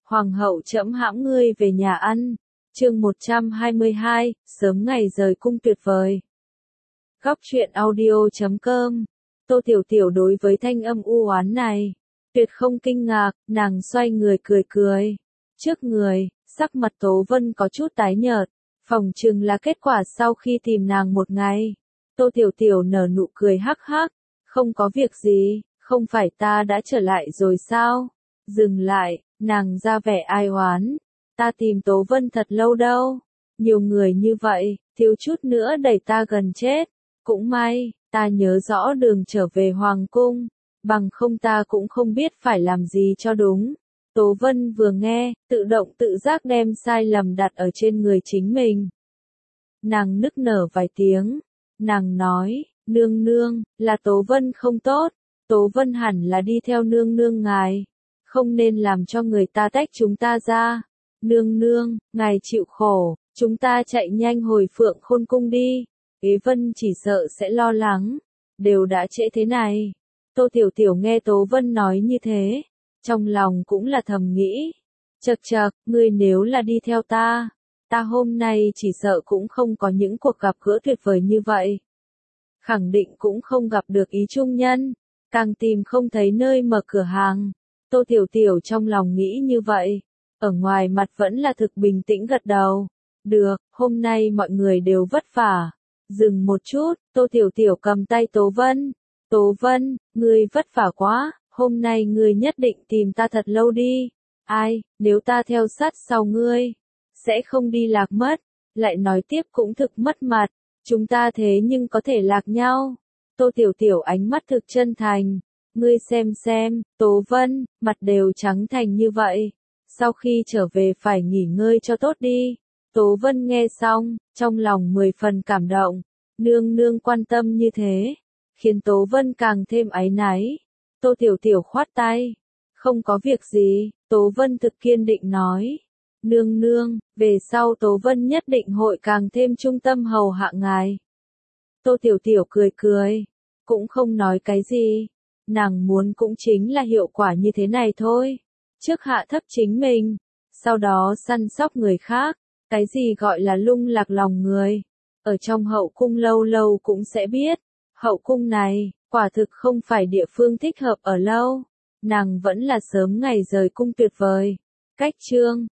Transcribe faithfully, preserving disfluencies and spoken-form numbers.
Hoàng hậu trẫm hãm ngươi về nhà ăn. Chương một trăm hai mươi hai, sớm ngày rời cung tuyệt vời. Góc truyện audio chấm com. Tô Tiểu Tiểu đối với thanh âm u oán này, tuyệt không kinh ngạc, nàng xoay người cười cười. Trước người, sắc mặt Tố Vân có chút tái nhợt, phỏng chừng là kết quả sau khi tìm nàng một ngày. Tô Tiểu Tiểu nở nụ cười hắc hắc, không có việc gì, không phải ta đã trở lại rồi sao? Dừng lại, nàng ra vẻ ai oán. Ta tìm Tố Vân thật lâu đâu. Nhiều người như vậy, thiếu chút nữa đẩy ta gần chết. Cũng may, ta nhớ rõ đường trở về Hoàng cung. Bằng không ta cũng không biết phải làm gì cho đúng. Tố Vân vừa nghe, tự động tự giác đem sai lầm đặt ở trên người chính mình. Nàng nức nở vài tiếng. Nàng nói, nương nương, là Tố Vân không tốt. Tố Vân hẳn là đi theo nương nương ngài. Không nên làm cho người ta tách chúng ta ra. Nương nương, ngài chịu khổ, chúng ta chạy nhanh hồi Phượng Khôn cung đi. Ế Vân chỉ sợ sẽ lo lắng. Đều đã trễ thế này. Tô Tiểu Tiểu nghe Tố Vân nói như thế, trong lòng cũng là thầm nghĩ. Chậc chậc, ngươi nếu là đi theo ta, ta hôm nay chỉ sợ cũng không có những cuộc gặp gỡ tuyệt vời như vậy. Khẳng định cũng không gặp được ý trung nhân, càng tìm không thấy nơi mở cửa hàng. Tô Tiểu Tiểu trong lòng nghĩ như vậy, ở ngoài mặt vẫn là thực bình tĩnh gật đầu. Được, hôm nay mọi người đều vất vả. Dừng một chút, Tô Tiểu Tiểu cầm tay Tố Vân. Tố Vân, ngươi vất vả quá, hôm nay ngươi nhất định tìm ta thật lâu đi. Ai, nếu ta theo sát sau ngươi, sẽ không đi lạc mất. Lại nói tiếp cũng thực mất mặt, chúng ta thế nhưng có thể lạc nhau. Tô Tiểu Tiểu ánh mắt thực chân thành. Ngươi xem xem, Tố Vân, mặt đều trắng thành như vậy. Sau khi trở về phải nghỉ ngơi cho tốt đi. Tố Vân nghe xong, trong lòng mười phần cảm động. Nương nương quan tâm như thế, khiến Tố Vân càng thêm áy náy. Tô Tiểu Tiểu khoát tay. Không có việc gì, Tố Vân thực kiên định nói. Nương nương, về sau Tố Vân nhất định hội càng thêm trung tâm hầu hạ ngài. Tô Tiểu Tiểu cười cười, cũng không nói cái gì. Nàng muốn cũng chính là hiệu quả như thế này thôi. Trước hạ thấp chính mình, sau đó săn sóc người khác. Cái gì gọi là lung lạc lòng người? Ở trong hậu cung lâu lâu cũng sẽ biết. Hậu cung này, quả thực không phải địa phương thích hợp ở lâu. Nàng vẫn là sớm ngày rời cung tuyệt vời. Cách chương